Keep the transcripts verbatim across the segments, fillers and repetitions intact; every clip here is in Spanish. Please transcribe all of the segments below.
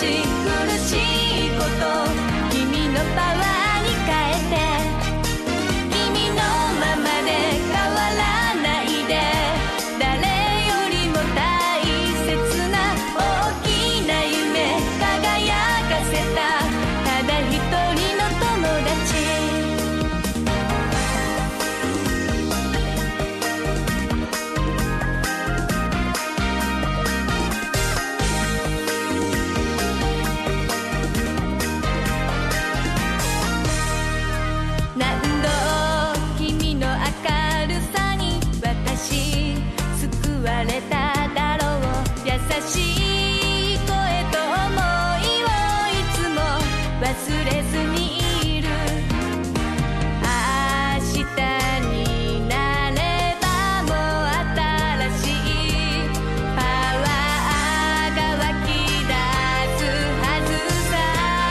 しいこと君のパワーに変えて君のままで変わらないで誰よりも大切な大きな夢輝かせたただ一人の友達何度君の明るさに私救われただろう優しい声と想いをいつも忘れずにいる明日になればもう新しいパワーが湧き出すはずさ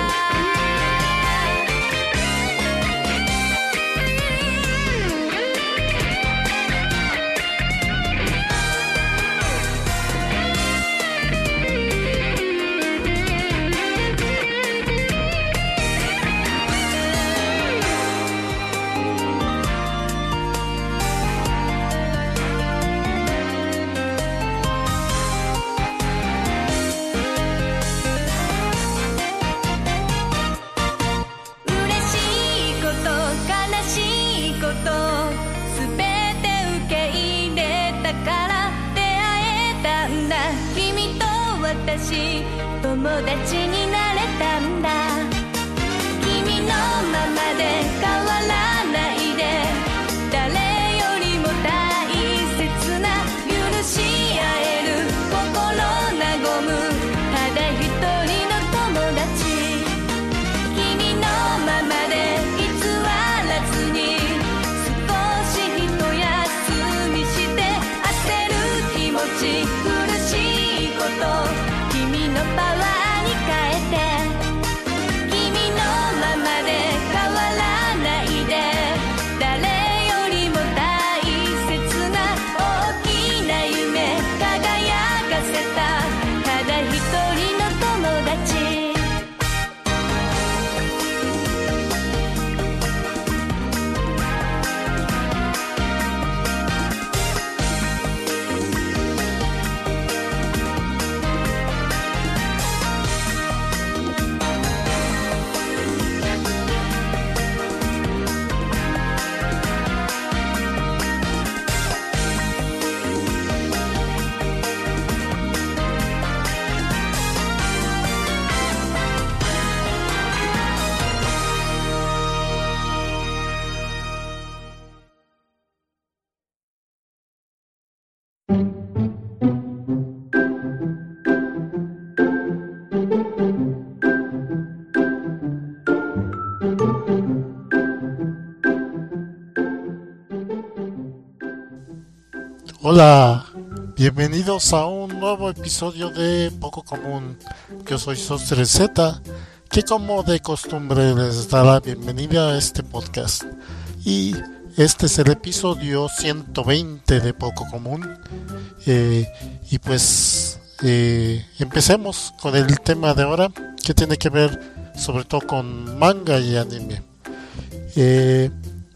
嬉しいこと悲しいことすべて受け入れたから出会えたんだ君と私友達になれたんだ君のままで変わらないで誰よりも大切な許し合える心和むただ一人の友達君のままで偽らずに少し一休みして焦る気持ち苦しいこと君のパワーに変えて君のままで変わらないで誰よりも大切な大きな夢輝かせたただ一人の友達 Hola, bienvenidos a un nuevo episodio de Poco Común. Yo soy Sostre Z, que como de costumbre les da la bienvenida a este podcast. Y este es el episodio ciento veinte de Poco Común. Eh, y pues eh, empecemos con el tema de ahora, que tiene que ver sobre todo con manga y anime. Eh,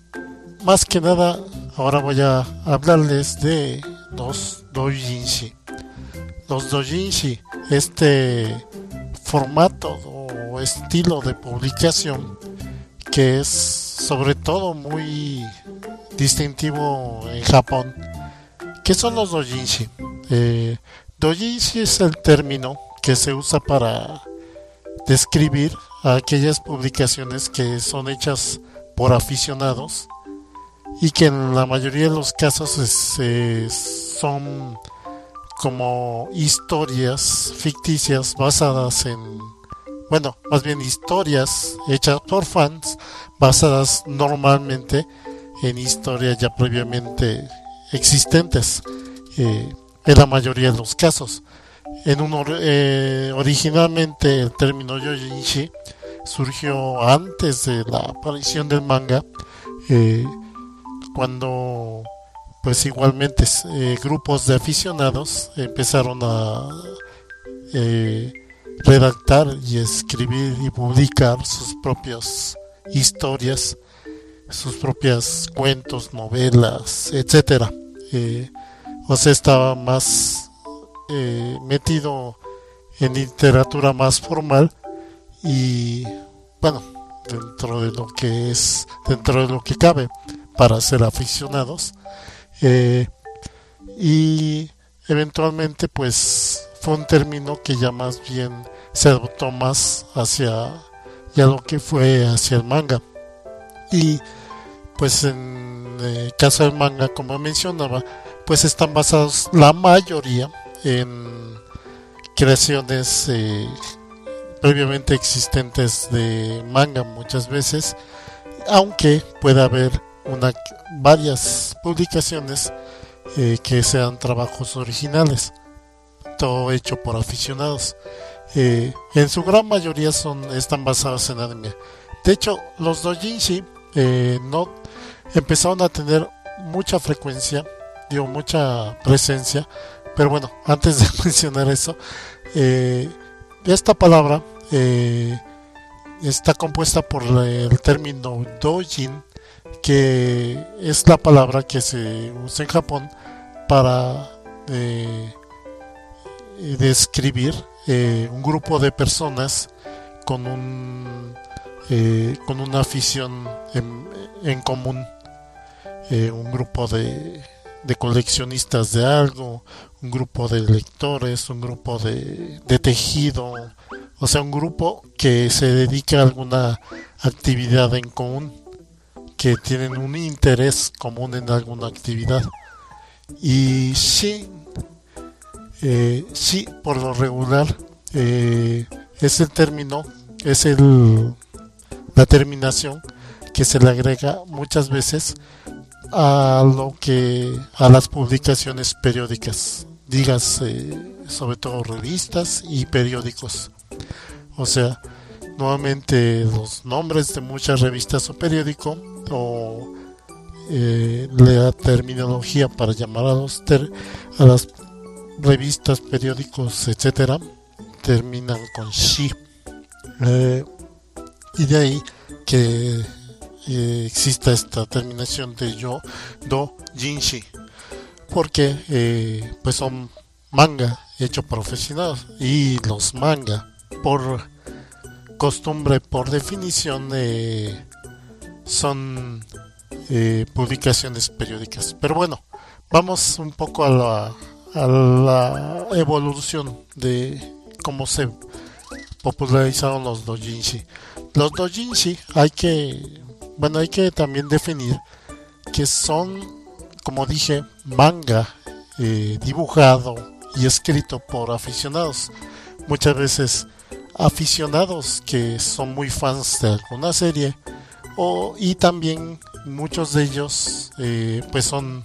más que nada, ahora voy a hablarles de los doujinshi. Los doujinshi, este formato o estilo de publicación que es sobre todo muy distintivo en Japón. ¿Qué son los doujinshi? Eh, doujinshi es el término que se usa para describir a aquellas publicaciones que son hechas por aficionados y que en la mayoría de los casos es, es, son como historias ficticias basadas en, bueno, más bien historias hechas por fans basadas normalmente en historias ya previamente existentes, eh, en la mayoría de los casos. En un or- eh, originalmente el término doujinshi surgió antes de la aparición del manga, eh, cuando pues igualmente eh, grupos de aficionados empezaron a eh, redactar y escribir y publicar sus propias historias, sus propias cuentos, novelas, etcétera. Eh, o sea, estaba más eh, metido en literatura más formal y bueno, dentro de lo que es, dentro de lo que cabe para ser aficionados, eh, y eventualmente pues fue un término que ya más bien se adoptó más hacia ya lo que fue hacia el manga. Y pues en el caso del manga, como mencionaba, pues están basados la mayoría en creaciones eh, previamente existentes de manga muchas veces, aunque pueda haber una, varias publicaciones eh, que sean trabajos originales, todo hecho por aficionados. Eh, en su gran mayoría son están basados en anime. De hecho, los doujinshi eh, no empezaron a tener mucha frecuencia, digo mucha presencia, pero bueno, antes de mencionar eso, eh, esta palabra eh, está compuesta por el término doujin, que es la palabra que se usa en Japón para eh, describir eh, un grupo de personas con un eh, con una afición en, en común, eh, un grupo de, de coleccionistas de algo, un grupo de lectores, un grupo de, de tejido, o sea, un grupo que se dedica a alguna actividad en común, que tienen un interés común en alguna actividad. Y sí, eh, sí, por lo regular eh, es el término, es el la terminación que se le agrega muchas veces a lo que a las publicaciones periódicas, digas eh, sobre todo revistas y periódicos. O sea, nuevamente los nombres de muchas revistas o periódicos, o eh, la terminología para llamar a los ter, a las revistas, periódicos, etcétera, terminan con shi. Eh, y de ahí que eh, exista esta terminación de yo, do, jinshi, porque eh, pues son manga hecho por aficionados, y los manga por costumbre, por definición, eh, son eh, publicaciones periódicas. Pero bueno, vamos un poco a la, a la evolución de cómo se popularizaron los doujinshi. Los doujinshi hay que, bueno, hay que también definir que son, como dije, manga eh, dibujado y escrito por aficionados. Muchas veces aficionados que son muy fans de alguna serie, o y también muchos de ellos eh, pues son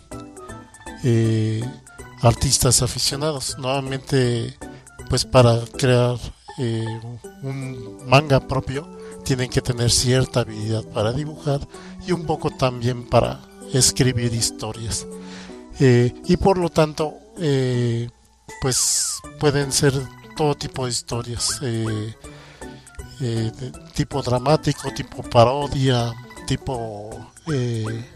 eh, artistas aficionados. Nuevamente, pues para crear eh, un manga propio tienen que tener cierta habilidad para dibujar y un poco también para escribir historias, eh, y por lo tanto eh, pues pueden ser todo tipo de historias, eh, eh, de tipo dramático, tipo parodia, tipo eh,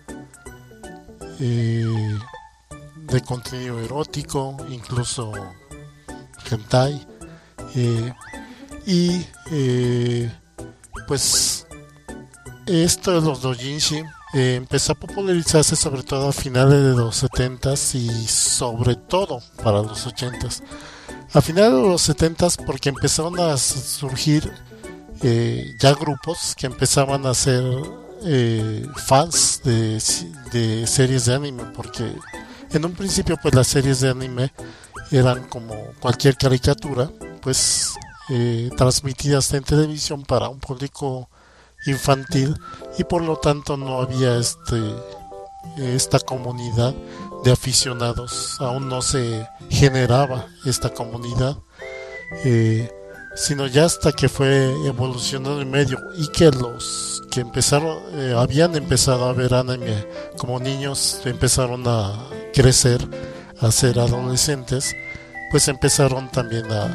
eh, de contenido erótico, incluso hentai, eh, y eh, pues esto de los doujinshi eh, empezó a popularizarse sobre todo a finales de los setentas y sobre todo para los ochentas. A finales de los setentas, porque empezaron a surgir eh, ya grupos que empezaban a ser eh, fans de, de series de anime, porque en un principio pues las series de anime eran como cualquier caricatura, pues eh, transmitidas en televisión para un público infantil, y por lo tanto no había este esta comunidad de aficionados, aún no se generaba esta comunidad, eh, sino ya hasta que fue evolucionando el medio y que los que empezaron eh, habían empezado a ver anime como niños empezaron a crecer, a ser adolescentes, pues empezaron también a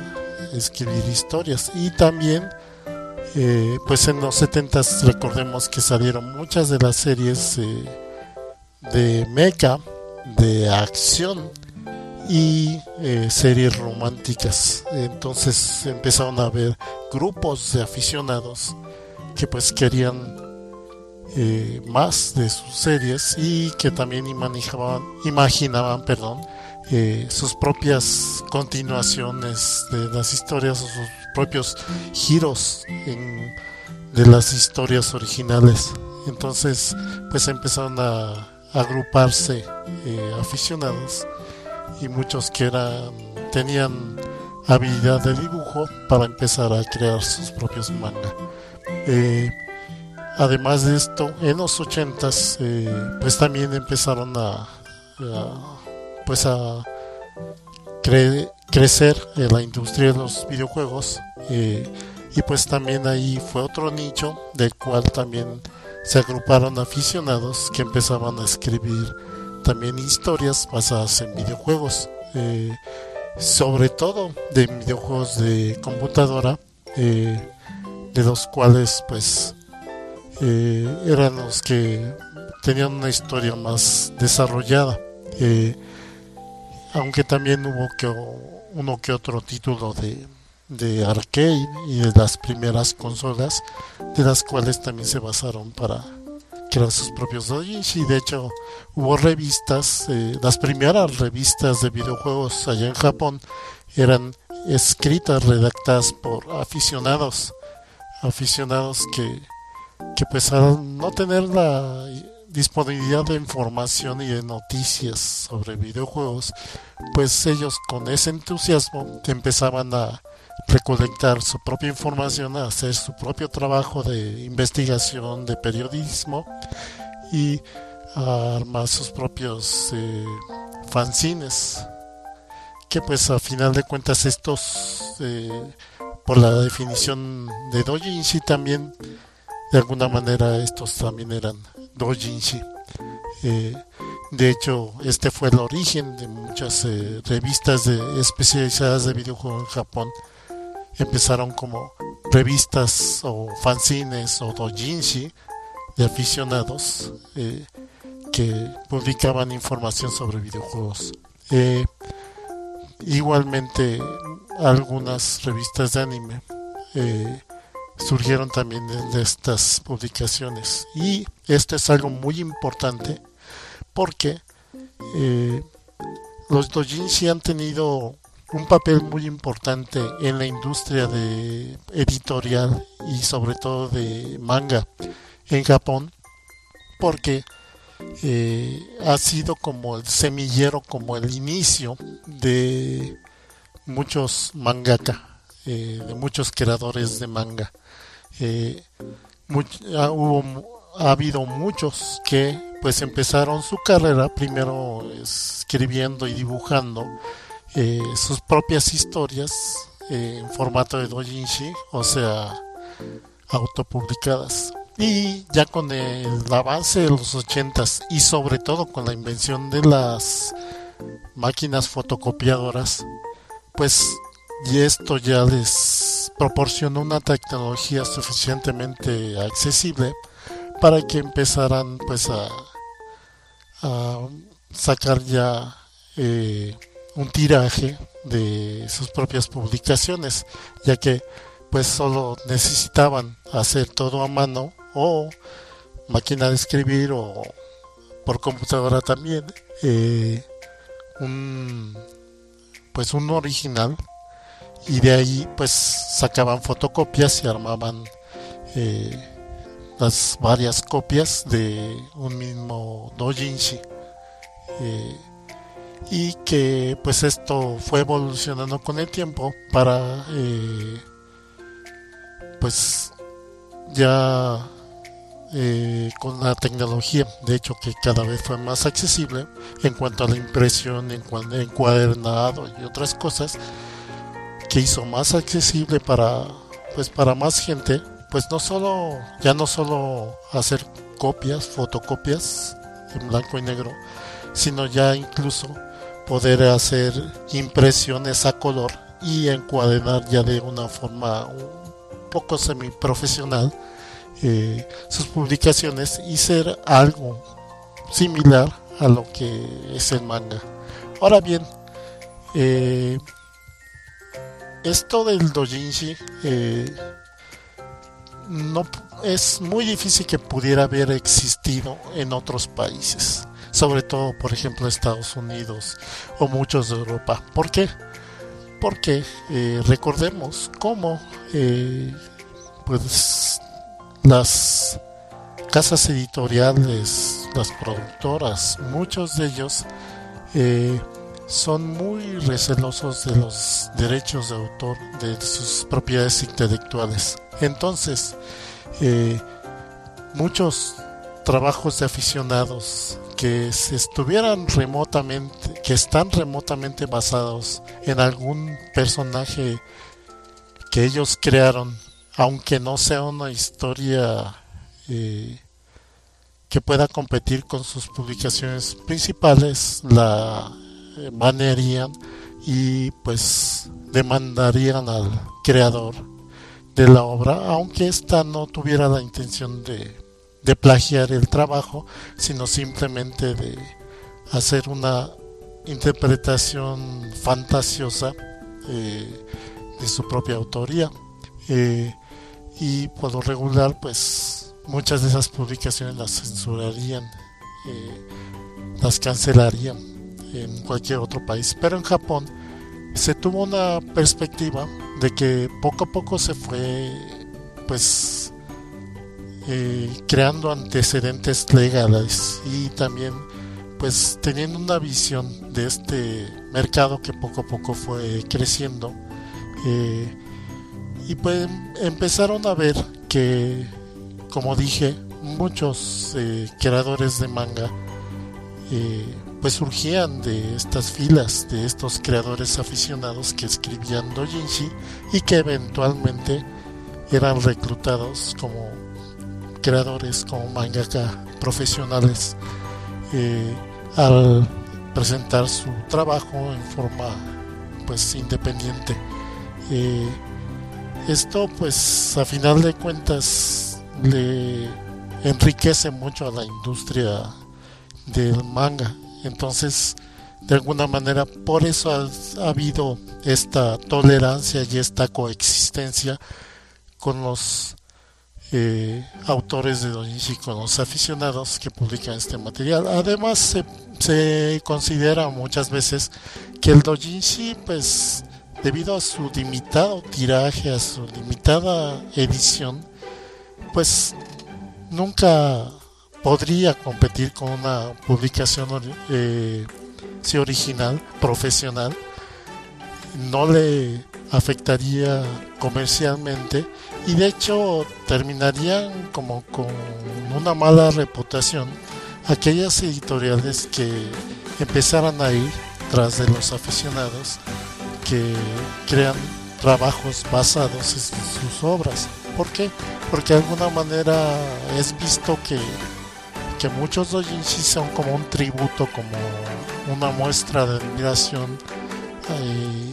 escribir historias. Y también eh, pues en los setentas recordemos que salieron muchas de las series eh, de mecha, de acción y eh, series románticas. Entonces empezaron a haber grupos de aficionados que pues querían eh, más de sus series y que también imaginaban, imaginaban perdón, eh, sus propias continuaciones de las historias o sus propios giros en, de las historias originales. Entonces pues empezaron a, a agruparse eh, aficionados y muchos que eran tenían habilidad de dibujo para empezar a crear sus propios manga. Eh, además de esto, en los ochentas eh, pues también empezaron a, a pues a cre- crecer en la industria de los videojuegos eh, y pues también ahí fue otro nicho del cual también se agruparon aficionados que empezaban a escribir también historias basadas en videojuegos, eh, sobre todo de videojuegos de computadora, eh, de los cuales pues eh, eran los que tenían una historia más desarrollada, eh, aunque también hubo que uno que otro título de, de arcade y de las primeras consolas, de las cuales también se basaron para crear sus propios doujinshi. De hecho hubo revistas, eh, las primeras revistas de videojuegos allá en Japón eran escritas, redactadas por aficionados aficionados que, que pues al no tener la disponibilidad de información y de noticias sobre videojuegos, pues ellos con ese entusiasmo empezaban a recolectar su propia información, a hacer su propio trabajo de investigación, de periodismo y a armar sus propios eh, fanzines, que pues a final de cuentas estos eh, por la definición de doujinshi también de alguna manera estos también eran doujinshi. Eh, de hecho este fue el origen de muchas eh, revistas de, especializadas de videojuegos en Japón. Empezaron como revistas o fanzines o doujinshi de aficionados eh, que publicaban información sobre videojuegos. Eh, igualmente algunas revistas de anime eh, surgieron también de estas publicaciones, y esto es algo muy importante porque eh, los doujinshi han tenido un papel muy importante en la industria de editorial y sobre todo de manga en Japón, porque eh, ha sido como el semillero, como el inicio de muchos mangaka, eh, de muchos creadores de manga. Eh, much, ha, hubo, ha habido muchos que pues empezaron su carrera primero escribiendo y dibujando eh, sus propias historias eh, en formato de doujinshi, o sea, autopublicadas. Y ya con el avance de los ochentas y sobre todo con la invención de las máquinas fotocopiadoras, pues y esto ya les proporcionó una tecnología suficientemente accesible para que empezaran pues a, a sacar ya eh, un tiraje de sus propias publicaciones, ya que pues solo necesitaban hacer todo a mano o máquina de escribir o por computadora también eh, un pues un original, y de ahí pues sacaban fotocopias y armaban eh, las varias copias de un mismo doujinshi, eh, y que pues esto fue evolucionando con el tiempo para eh, pues ya eh, con la tecnología, de hecho que cada vez fue más accesible en cuanto a la impresión, en cuanto a encuadernado y otras cosas, que hizo más accesible para pues para más gente, pues no solo ya no solo hacer copias, fotocopias en blanco y negro, sino ya incluso poder hacer impresiones a color y encuadernar ya de una forma un poco semiprofesional eh, sus publicaciones y ser algo similar a lo que es el manga. Ahora bien, eh, esto del doujinshi eh, no es muy difícil que pudiera haber existido en otros países, sobre todo por ejemplo Estados Unidos o muchos de Europa. ¿Por qué? Porque eh, recordemos cómo eh, pues las casas editoriales, las productoras, muchos de ellos eh, son muy recelosos de los derechos de autor, de sus propiedades intelectuales. Entonces, eh, muchos trabajos de aficionados que se estuvieran remotamente, que están remotamente basados en algún personaje que ellos crearon, aunque no sea una historia eh, que pueda competir con sus publicaciones principales, la banearían y pues demandarían al creador de la obra, aunque ésta no tuviera la intención de, de plagiar el trabajo, sino simplemente de hacer una interpretación fantasiosa eh, de su propia autoría. Eh, y por lo regular pues muchas de esas publicaciones las censurarían, eh, las cancelarían en cualquier otro país, pero en Japón se tuvo una perspectiva de que poco a poco se fue pues eh, creando antecedentes legales y también pues teniendo una visión de este mercado que poco a poco fue creciendo, eh, y pues empezaron a ver que, como dije, muchos eh, creadores de manga eh, pues surgían de estas filas de estos creadores aficionados que escribían doujinshi y que eventualmente eran reclutados como creadores, como mangaka profesionales, eh, al presentar su trabajo en forma pues independiente. Eh, esto pues a final de cuentas le enriquece mucho a la industria del manga. Entonces, de alguna manera, por eso ha, ha habido esta tolerancia y esta coexistencia con los eh, autores de doujinshi, con los aficionados que publican este material. Además, se, se considera muchas veces que el doujinshi, pues, debido a su limitado tiraje, a su limitada edición, pues, nunca podría competir con una publicación eh, sí, original, profesional. No le afectaría comercialmente y de hecho terminarían como con una mala reputación aquellas editoriales que empezaran a ir tras de los aficionados que crean trabajos basados en sus obras. ¿Por qué? Porque de alguna manera es visto que que muchos doujinshi son como un tributo, como una muestra de admiración eh,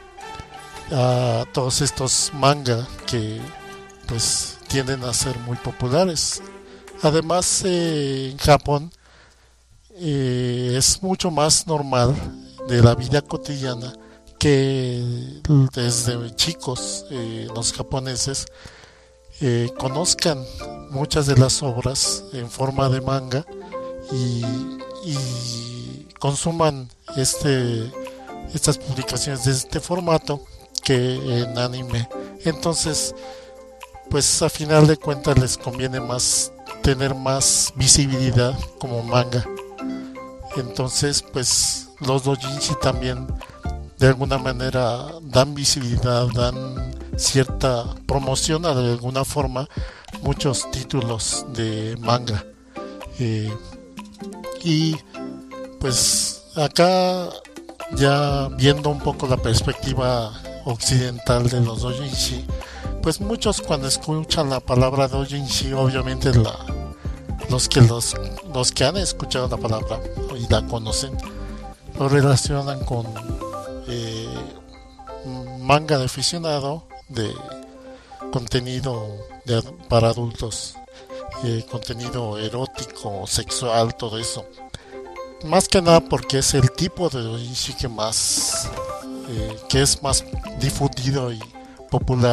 a todos estos manga que pues tienden a ser muy populares. Además, eh, en Japón eh, es mucho más normal de la vida cotidiana que desde chicos eh, los japoneses Eh, conozcan muchas de las obras en forma de manga y, y consuman este estas publicaciones de este formato que en anime. Entonces, pues a final de cuentas les conviene más tener más visibilidad como manga. Entonces, pues los doujinshi también de alguna manera dan visibilidad, dan cierta promoción de alguna forma muchos títulos de manga, eh, y pues acá ya viendo un poco la perspectiva occidental de los doujinshi, pues muchos cuando escuchan la palabra doujinshi, obviamente la, los que los, los que han escuchado la palabra y la conocen lo relacionan con eh, manga de aficionado, de contenido de, para adultos, eh, contenido erótico, sexual, todo eso. Más que nada porque es el tipo de doujinshi que más eh, que es más difundido y popular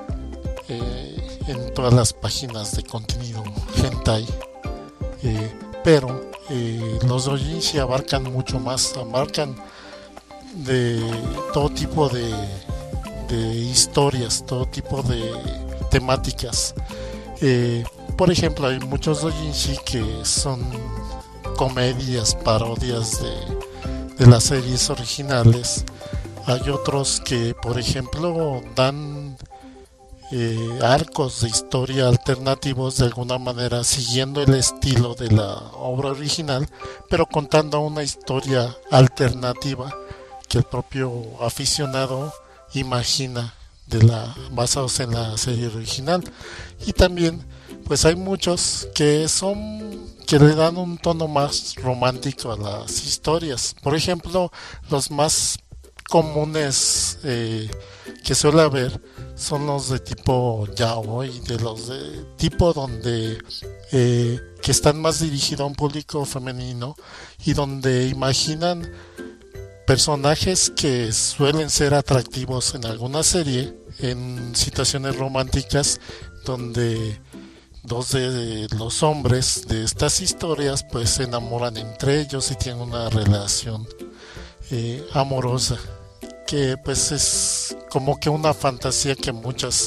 eh, en todas las páginas de contenido hentai, eh, pero eh, los doujinshi abarcan mucho más, abarcan de todo tipo de, de historias, todo tipo de temáticas. Eh, por ejemplo, hay muchos doujinshi que son comedias, parodias de, de las series originales. Hay otros que, por ejemplo, dan eh, arcos de historia alternativos de alguna manera, siguiendo el estilo de la obra original, pero contando una historia alternativa que el propio aficionado imagina de la, basados en la serie original. Y también pues hay muchos que son que le dan un tono más romántico a las historias. Por ejemplo, los más comunes eh, que suele haber son los de tipo yaoi, de los de tipo donde eh, que están más dirigidos a un público femenino y donde imaginan personajes que suelen ser atractivos en alguna serie, en situaciones románticas donde dos de los hombres de estas historias pues se enamoran entre ellos y tienen una relación eh, amorosa, que pues es como que una fantasía que muchas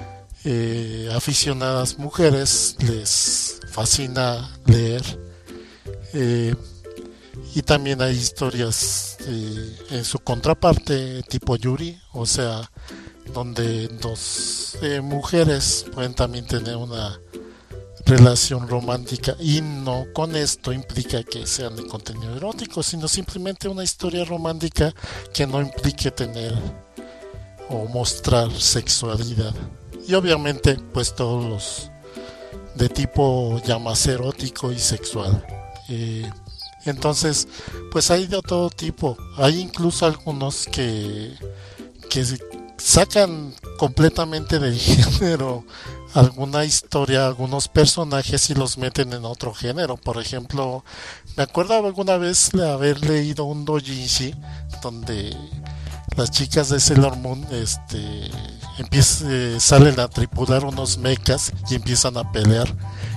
eh, aficionadas mujeres les fascina leer. eh, y también hay historias eh, en su contraparte tipo yuri, o sea, donde dos eh, mujeres pueden también tener una relación romántica, y no con esto implica que sean de contenido erótico, sino simplemente una historia romántica que no implique tener o mostrar sexualidad. Y obviamente pues todos los de tipo ya más erótico y sexual. eh, entonces pues hay de todo tipo. Hay incluso algunos que que sacan completamente del género alguna historia, algunos personajes, y los meten en otro género. Por ejemplo, me acuerdo alguna vez de haber leído un doujinshi donde las chicas de Sailor Moon este, empieza, eh, salen a tripular unos mechas y empiezan a pelear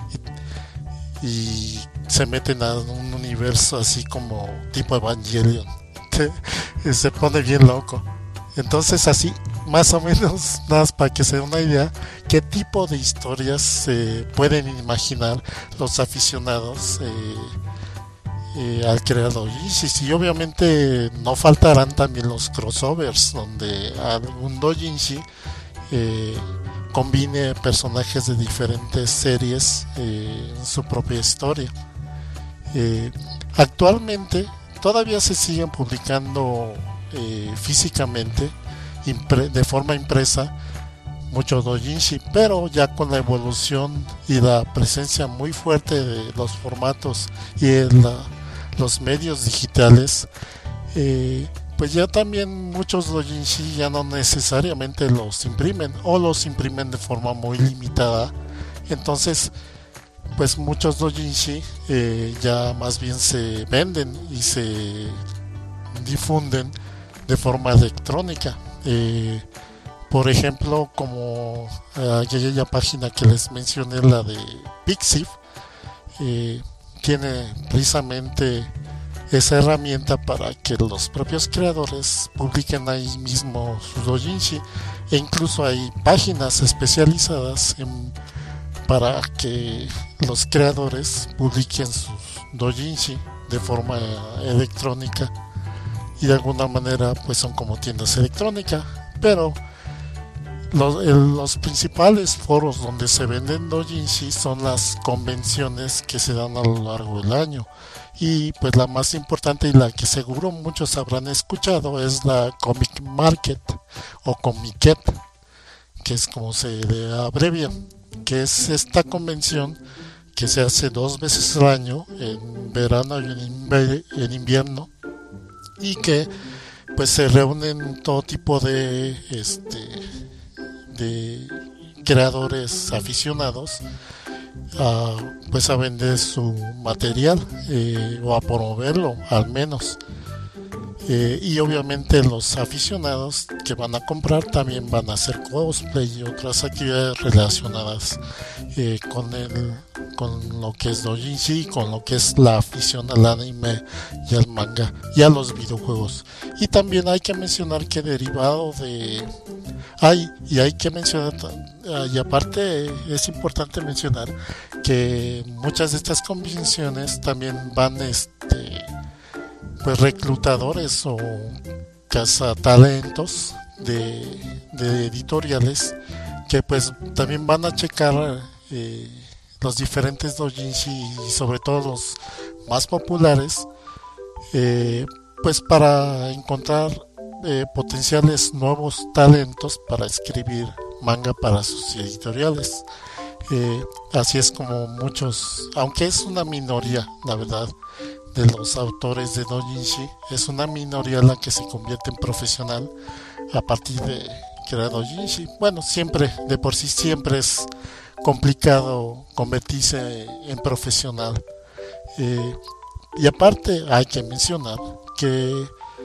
y, y se meten a un universo así como tipo Evangelion. Se pone bien loco. Entonces así, más o menos, nada más para que se den una idea qué tipo de historias se eh, pueden imaginar los aficionados eh, eh, al crear doujinshi. Y obviamente no faltarán también los crossovers, donde algún doujinshi eh, combine personajes de diferentes series eh, en su propia historia. Eh, actualmente todavía se siguen publicando Eh, físicamente impre- de forma impresa muchos doujinshi, pero ya con la evolución y la presencia muy fuerte de los formatos y el, la, los medios digitales, eh, pues ya también muchos doujinshi ya no necesariamente los imprimen o los imprimen de forma muy limitada. Entonces pues muchos doujinshi eh, ya más bien se venden y se difunden de forma electrónica. Eh, por ejemplo, como eh, aquella página que les mencioné, la de Pixiv, eh, tiene precisamente esa herramienta para que los propios creadores publiquen ahí mismo sus doujinshi, e incluso hay páginas especializadas en, para que los creadores publiquen sus doujinshi de forma electrónica, y de alguna manera pues son como tiendas electrónicas. Pero los, el, los principales foros donde se venden doujinshi son las convenciones que se dan a lo largo del año, y pues la más importante y la que seguro muchos habrán escuchado es la Comic Market o Comiket, que es como se le abrevia, que es esta convención que se hace dos veces al año, en verano y en, inver- en invierno, y que pues se reúnen todo tipo de este de creadores aficionados a, pues a vender su material, eh, o a promoverlo al menos. Eh, y obviamente los aficionados que van a comprar también van a hacer cosplay y otras actividades relacionadas eh, con el con lo que es doujinshi, con lo que es la afición al anime y al manga y a los videojuegos. Y también hay que mencionar que derivado de hay y hay que mencionar y aparte es importante mencionar que muchas de estas convenciones también van este pues reclutadores o cazatalentos de, de editoriales que pues también van a checar eh, los diferentes doujinshi y sobre todo los más populares, eh, pues para encontrar eh, potenciales nuevos talentos para escribir manga para sus editoriales. Eh, así es como muchos, aunque es una minoría, la verdad, de los autores de doujinshi, es una minoría la que se convierte en profesional a partir de crear doujinshi. Bueno, siempre, de por sí siempre es complicado convertirse en profesional. Eh, y aparte hay que mencionar que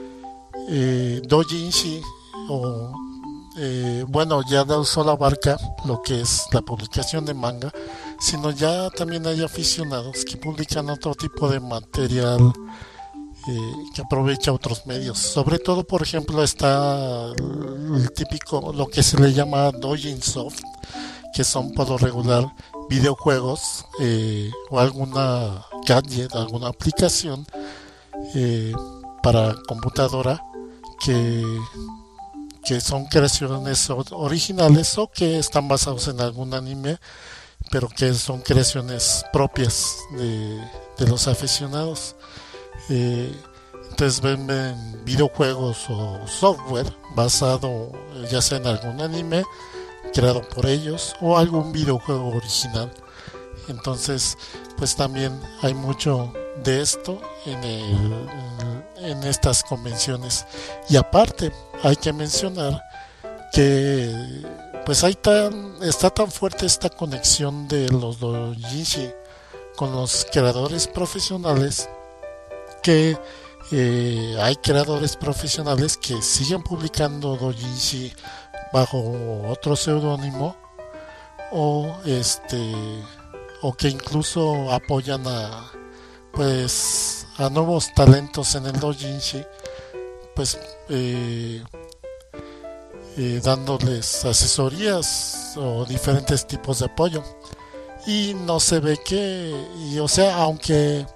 eh, doujinshi o eh, bueno, ya no solo abarca lo que es la publicación de manga, sino ya también hay aficionados que publican otro tipo de material eh, que aprovecha otros medios. Sobre todo, por ejemplo, está el típico, lo que se le llama doujin soft, que son por lo regular videojuegos eh, o alguna gadget, alguna aplicación eh, para computadora que que son creaciones originales o que están basados en algún anime, pero que son creaciones propias de, de los aficionados. Eh, entonces ven, ven videojuegos o software basado ya sea en algún anime creado por ellos o algún videojuego original. Entonces, pues también hay mucho de esto en, el, en estas convenciones. Y aparte, hay que mencionar que pues hay tan, está tan fuerte esta conexión de los doujinshi con los creadores profesionales que eh, hay creadores profesionales que siguen publicando doujinshi bajo otro seudónimo o este o que incluso apoyan a pues a nuevos talentos en el doujinshi, pues eh, eh, dándoles asesorías o diferentes tipos de apoyo. Y no se ve que, y, o sea, aunque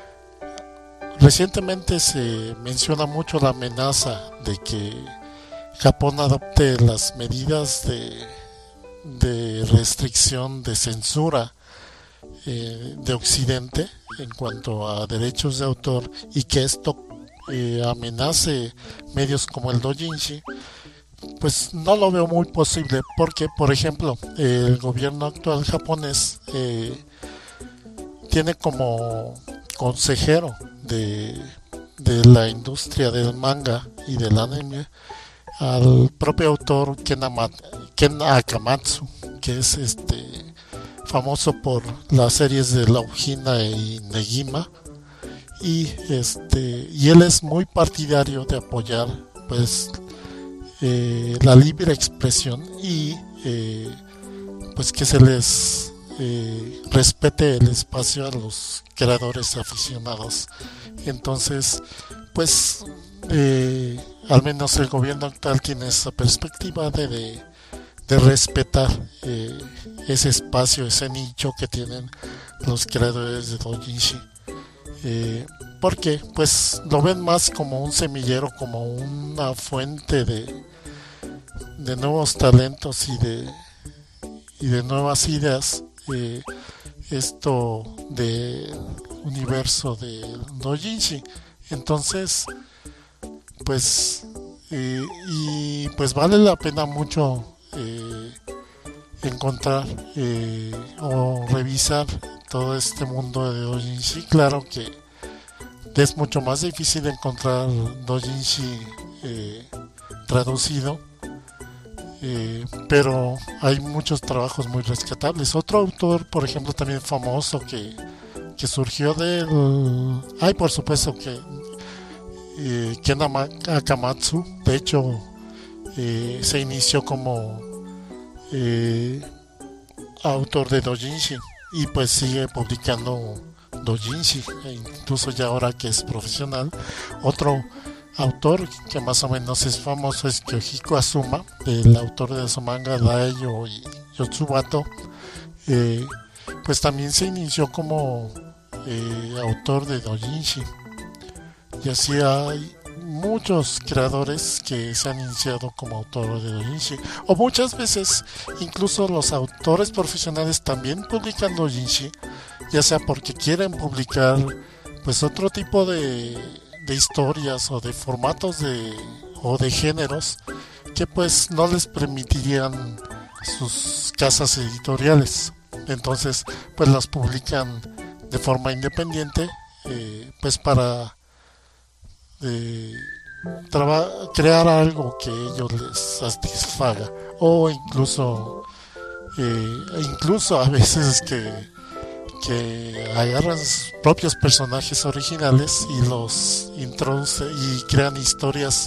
recientemente se menciona mucho la amenaza de que Japón adopte las medidas de, de restricción, de censura eh, de Occidente en cuanto a derechos de autor, y que esto eh, amenace medios como el doujinshi, pues no lo veo muy posible, porque por ejemplo el gobierno actual japonés eh, tiene como consejero de, de la industria del manga y del anime al propio autor Ken, Ama, Ken Akamatsu, que es este famoso por las series de Love Hina y Negima, y este y él es muy partidario de apoyar pues eh, la libre expresión y eh, pues que se les eh, respete el espacio a los creadores aficionados. Entonces pues eh, al menos el gobierno actual tiene esa perspectiva de, de, de respetar eh, ese espacio, ese nicho que tienen los creadores de doujinshi, eh, porque pues lo ven más como un semillero, como una fuente de, de nuevos talentos y de, y de nuevas ideas. Eh, esto del universo de doujinshi. Entonces pues eh, y pues vale la pena mucho eh, encontrar eh, o revisar todo este mundo de doujinshi. Claro que es mucho más difícil encontrar doujinshi eh, traducido, eh, pero hay muchos trabajos muy rescatables. Otro autor, por ejemplo, también famoso que, que surgió del... Hay, por supuesto, que eh, Ken Akamatsu, de hecho, eh, se inició como eh, autor de doujinshi y pues sigue publicando doujinshi, e incluso ya ahora que es profesional. Otro autor que más o menos es famoso es Kyohiko Azuma, el autor de su manga Daio y Yotsubato. Eh, pues también se inició como eh, autor de doujinshi, y así hay muchos creadores que se han iniciado como autores de doujinshi, o muchas veces incluso los autores profesionales también publican doujinshi, ya sea porque quieren publicar pues otro tipo de, de historias o de formatos de, o de géneros que pues no les permitirían sus casas editoriales. Entonces pues las publican de forma independiente, eh, pues para eh, traba- crear algo que ellos les satisfaga, o incluso eh, incluso a veces que que agarran sus propios personajes originales y los introduce y crean historias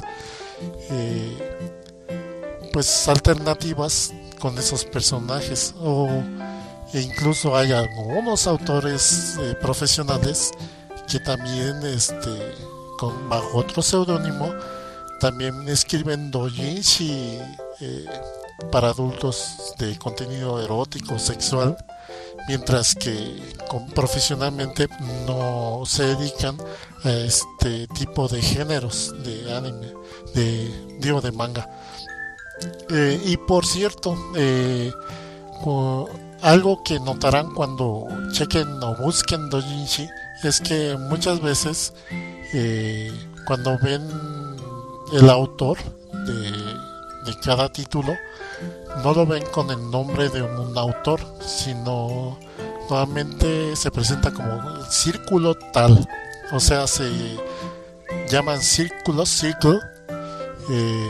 eh, pues alternativas con esos personajes, o e incluso hay algunos autores eh, profesionales que también este con bajo otro seudónimo también escriben doujinshi eh, para adultos de contenido erótico, sexual, mientras que con, profesionalmente no se dedican a este tipo de géneros de anime, de digo de manga. Eh, y por cierto, eh, cu- algo que notarán cuando chequen o busquen doujinshi es que muchas veces eh, cuando ven el autor de, de cada título, no lo ven con el nombre de un autor, sino nuevamente se presenta como el círculo tal, o sea, se llaman círculos, círculo, eh,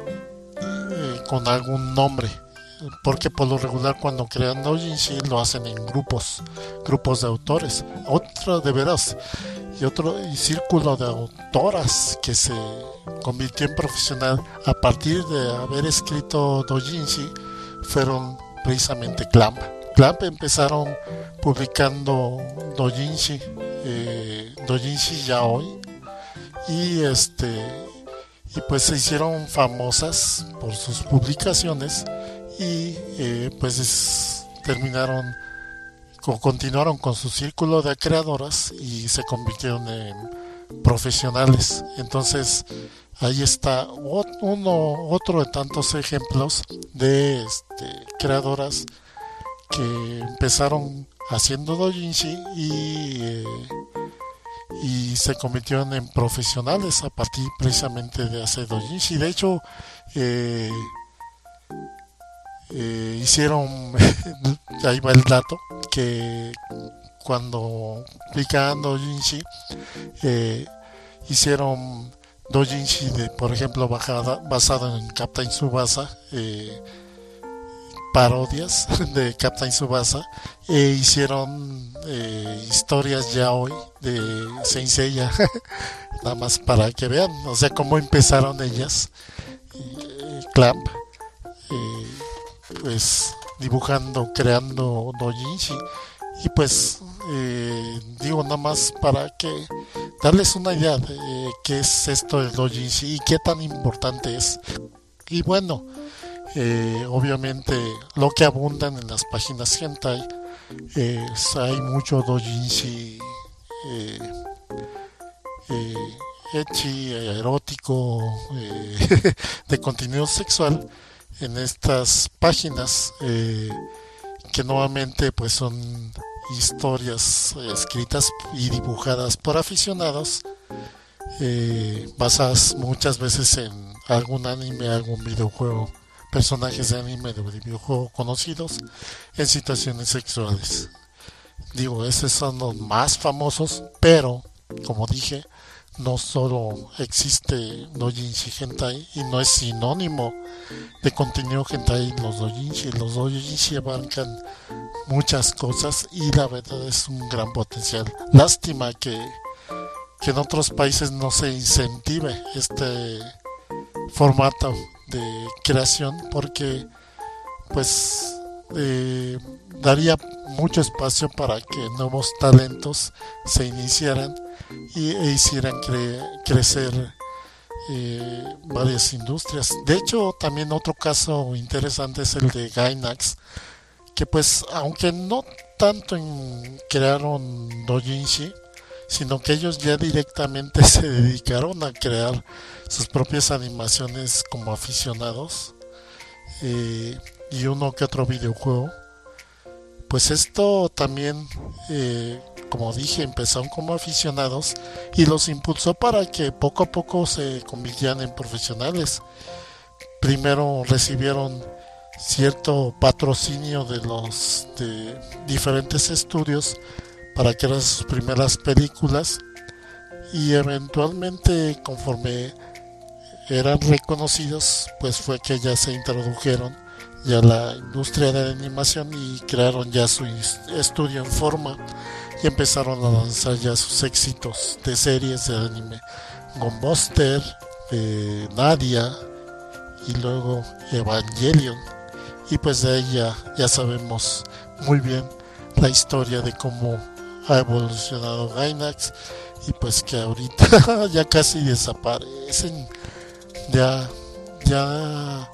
eh, con algún nombre, porque por lo regular cuando crean doujinshi lo hacen en grupos, grupos de autores, otro de veras, y otro y círculo de autoras que se convirtió en profesional a partir de haber escrito doujinshi fueron precisamente Clamp. Clamp empezaron publicando doujinshi, eh, doujinshi yaoi, y este y pues se hicieron famosas por sus publicaciones y eh, pues es, terminaron o continuaron con su círculo de creadoras y se convirtieron en profesionales. Entonces ahí está uno otro de tantos ejemplos de este, creadoras que empezaron haciendo doujinshi y eh, y se convirtieron en profesionales a partir precisamente de hacer doujinshi. De hecho eh, eh, hicieron ahí va el dato, que cuando publicaban doujinshi eh, hicieron doujinshi de, por ejemplo, bajada, basado en Captain Tsubasa, eh, parodias de Captain Tsubasa, e hicieron eh, historias yaoi de Saint Seiya nada más para que vean, o sea, cómo empezaron ellas, eh, Clamp, eh, pues dibujando, creando doujinshi. Y pues eh, digo nada más para que darles una idea de eh, qué es esto del doujinshi y qué tan importante es. Y bueno, eh, obviamente lo que abundan en las páginas hentai, eh, hay mucho doujinshi eh, eh, ecchi, erótico, eh, de contenido sexual en estas páginas, eh, que nuevamente pues son historias escritas y dibujadas por aficionados, eh, basadas muchas veces en algún anime, algún videojuego, personajes de anime, de videojuego conocidos en situaciones sexuales. Digo, esos son los más famosos, pero como dije, no solo existe doujinshi hentai y no es sinónimo de contenido hentai los doujinshi. Los doujinshi abarcan muchas cosas y la verdad es un gran potencial. Lástima que, que en otros países no se incentive este formato de creación, porque pues eh, daría mucho espacio para que nuevos talentos se iniciaran y, e hicieran cre- crecer eh, varias industrias. De hecho, también otro caso interesante es el de Gainax, que pues aunque no tanto en crearon doujinshi, sino que ellos ya directamente se dedicaron a crear sus propias animaciones como aficionados, eh, y uno que otro videojuego. Pues esto también, eh, como dije, empezaron como aficionados y los impulsó para que poco a poco se convirtieran en profesionales. Primero recibieron cierto patrocinio de los de diferentes estudios para crear sus primeras películas, y eventualmente, conforme eran reconocidos, pues fue que ya se introdujeron ya la industria de la animación y crearon ya su estudio en forma y empezaron a lanzar ya sus éxitos de series de anime: Gunbuster, eh, Nadia y luego Evangelion. Y pues de ahí ya, ya sabemos muy bien la historia de cómo ha evolucionado Gainax, y pues que ahorita ya casi desaparecen, ya ya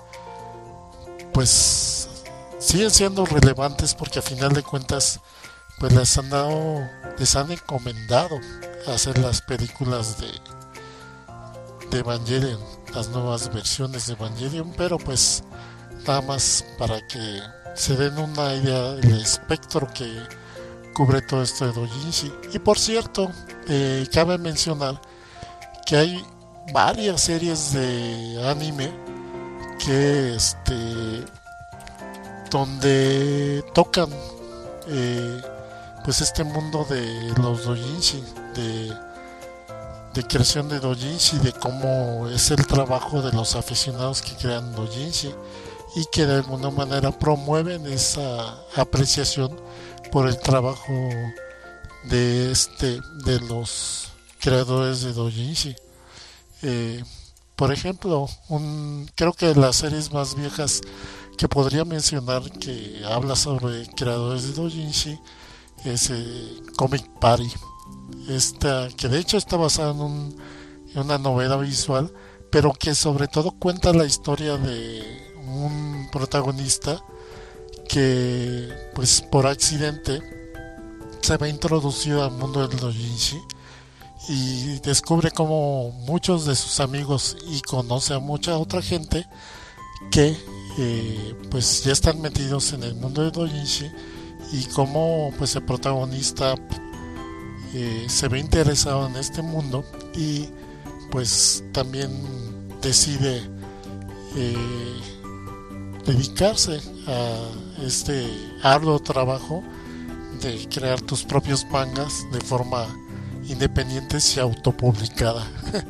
pues siguen siendo relevantes porque a final de cuentas pues les han dado, les han encomendado hacer las películas de, de Evangelion, las nuevas versiones de Evangelion, pero pues nada más para que se den una idea del espectro que cubre todo esto de doujinshi. Y por cierto, eh, cabe mencionar que hay varias series de anime que este donde tocan eh, pues este mundo de los doujinshi, de, de creación de doujinshi, de cómo es el trabajo de los aficionados que crean doujinshi y que de alguna manera promueven esa apreciación por el trabajo de este de los creadores de doujinshi. Eh, por ejemplo, un, creo que las series más viejas que podría mencionar que habla sobre creadores de doujinshi es eh, Comic Party, esta que de hecho está basada en, un, en una novela visual, pero que sobre todo cuenta la historia de un protagonista que pues por accidente se ve introducido al mundo del doujinshi y descubre como muchos de sus amigos y conoce a mucha otra gente que eh, pues ya están metidos en el mundo del doujinshi, y como pues el protagonista eh, se ve interesado en este mundo y pues también decide eh, dedicarse a este arduo trabajo de crear tus propios mangas de forma independiente y autopublicada.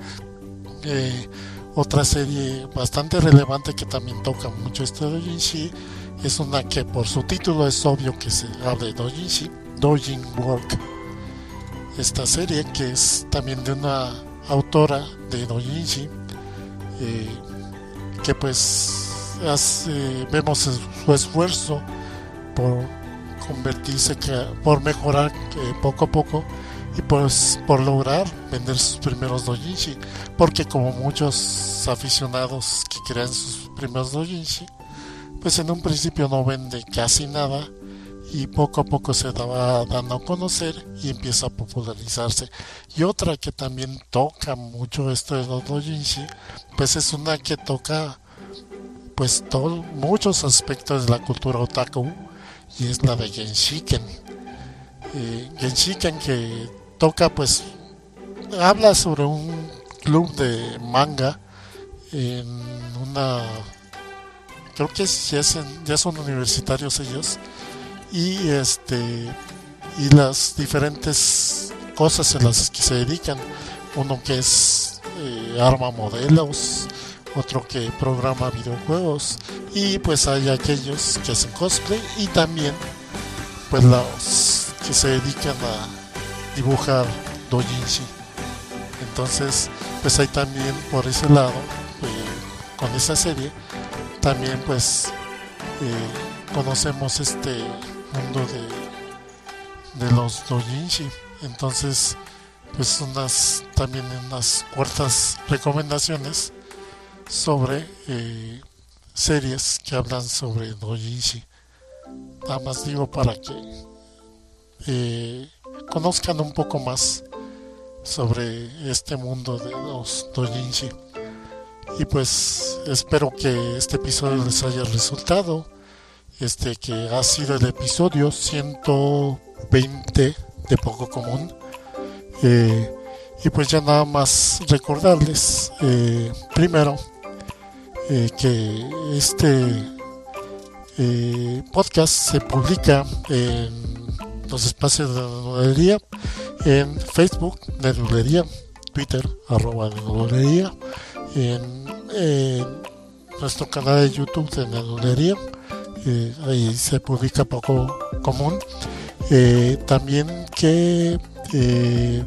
eh, otra serie bastante relevante que también toca mucho este doujinshi es una que por su título es obvio que se habla de doujinshi, Doujin Work. Esta serie, que es también de una autora de doujinshi, eh, que pues hace, vemos su esfuerzo por convertirse, por mejorar eh, poco a poco, y pues por lograr vender sus primeros doujinshi, porque como muchos aficionados que crean sus primeros doujinshi, pues en un principio no vende casi nada y poco a poco se va dando a conocer y empieza a popularizarse. Y otra que también toca mucho esto de los doujinshi, pues es una que toca pues todo, muchos aspectos de la cultura otaku, y es la de Genshiken. eh, Genshiken, que toca pues habla sobre un club de manga en una, creo que ya, es en, ya son universitarios ellos, y este y las diferentes cosas en las que se dedican. uno que es eh, arma modelos, otro que programa videojuegos, y pues hay aquellos que hacen cosplay y también pues los que se dedican a dibujar doujinshi. Entonces pues hay también por ese lado, eh, con esa serie también pues eh, conocemos este mundo de, de los doujinshi. Entonces pues unas también unas cuartas recomendaciones sobre eh, series que hablan sobre doujinshi. Nada más digo para que eh, conozcan un poco más sobre este mundo de los doujinshi. Y pues espero que este episodio les haya resultado, este que ha sido el episodio ciento veinte de Poco Común. Eh, y pues ya nada más recordarles eh, primero eh, que este eh, podcast se publica en los espacios de Nerdulería, en Facebook Nerdulería, Twitter arroba Nerdulería, en, en nuestro canal de YouTube de Nerdulería, eh, ahí se publica Poco Común. Eh, también que eh,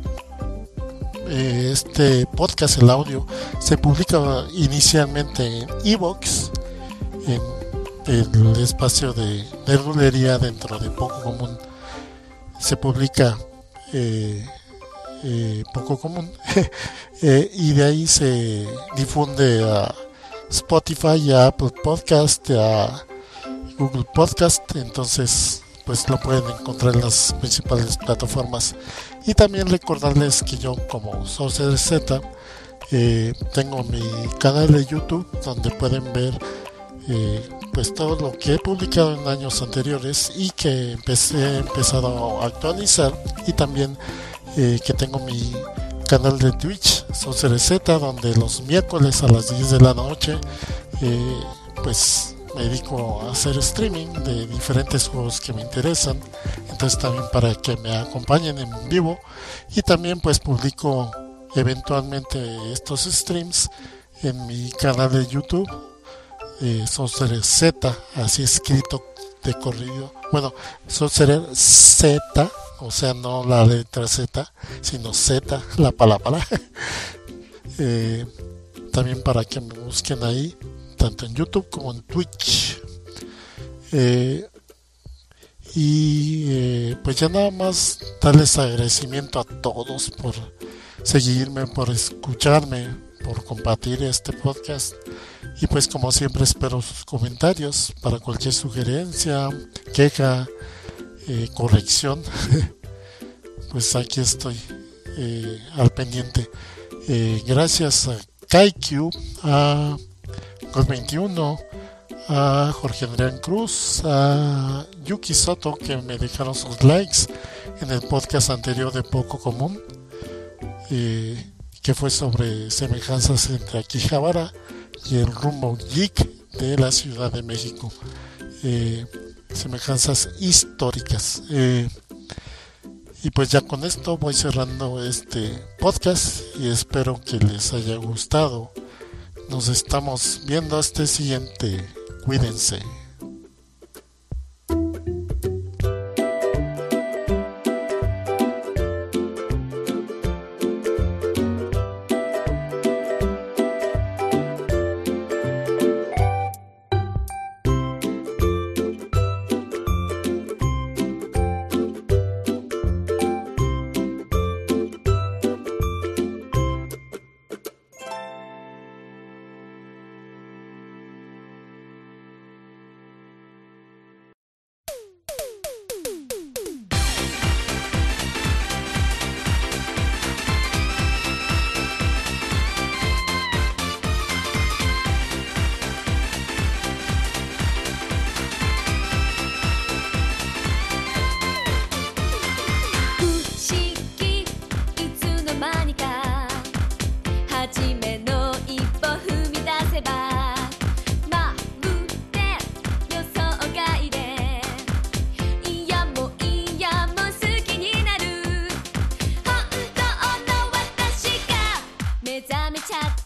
eh, este podcast, el audio, se publica inicialmente en iVoox, en el espacio de Nerdulería dentro de Poco Común. Se publica eh, eh, Poco Común eh, y de ahí se difunde a Spotify, a Apple Podcast, a Google Podcast. Entonces pues lo pueden encontrar en las principales plataformas. Y también recordarles que yo, como Sorcerer Z, eh, tengo mi canal de YouTube donde pueden ver eh, pues todo lo que he publicado en años anteriores y que empecé, he empezado a actualizar. Y también eh, que tengo mi canal de Twitch, Sorcerer Z, donde los miércoles a las diez de la noche eh, pues me dedico a hacer streaming de diferentes juegos que me interesan. Entonces también para que me acompañen en vivo. Y también pues publico eventualmente estos streams en mi canal de YouTube, eh, Sorcerer Z, así escrito de corrido. Bueno, Sorcerer Z, o sea, no la letra Z, sino Z, la palabra. eh, también para que me busquen ahí, tanto en YouTube como en Twitch. Eh, y eh, pues ya nada más darles agradecimiento a todos por seguirme, por escucharme, por compartir este podcast. Y pues como siempre espero sus comentarios para cualquier sugerencia, queja, eh, corrección. Pues aquí estoy eh, al pendiente. Eh, gracias a Kaikyu, a Gol veintiuno, a Jorge Adrián Cruz, a Yuki Soto, que me dejaron sus likes en el podcast anterior de Poco Común, eh, que fue sobre semejanzas entre Akihabara y el rumbo geek de la Ciudad de México, eh, semejanzas históricas. Eh, y pues ya con esto voy cerrando este podcast y espero que les haya gustado. Nos estamos viendo hasta el siguiente. Cuídense. 覚めちゃっ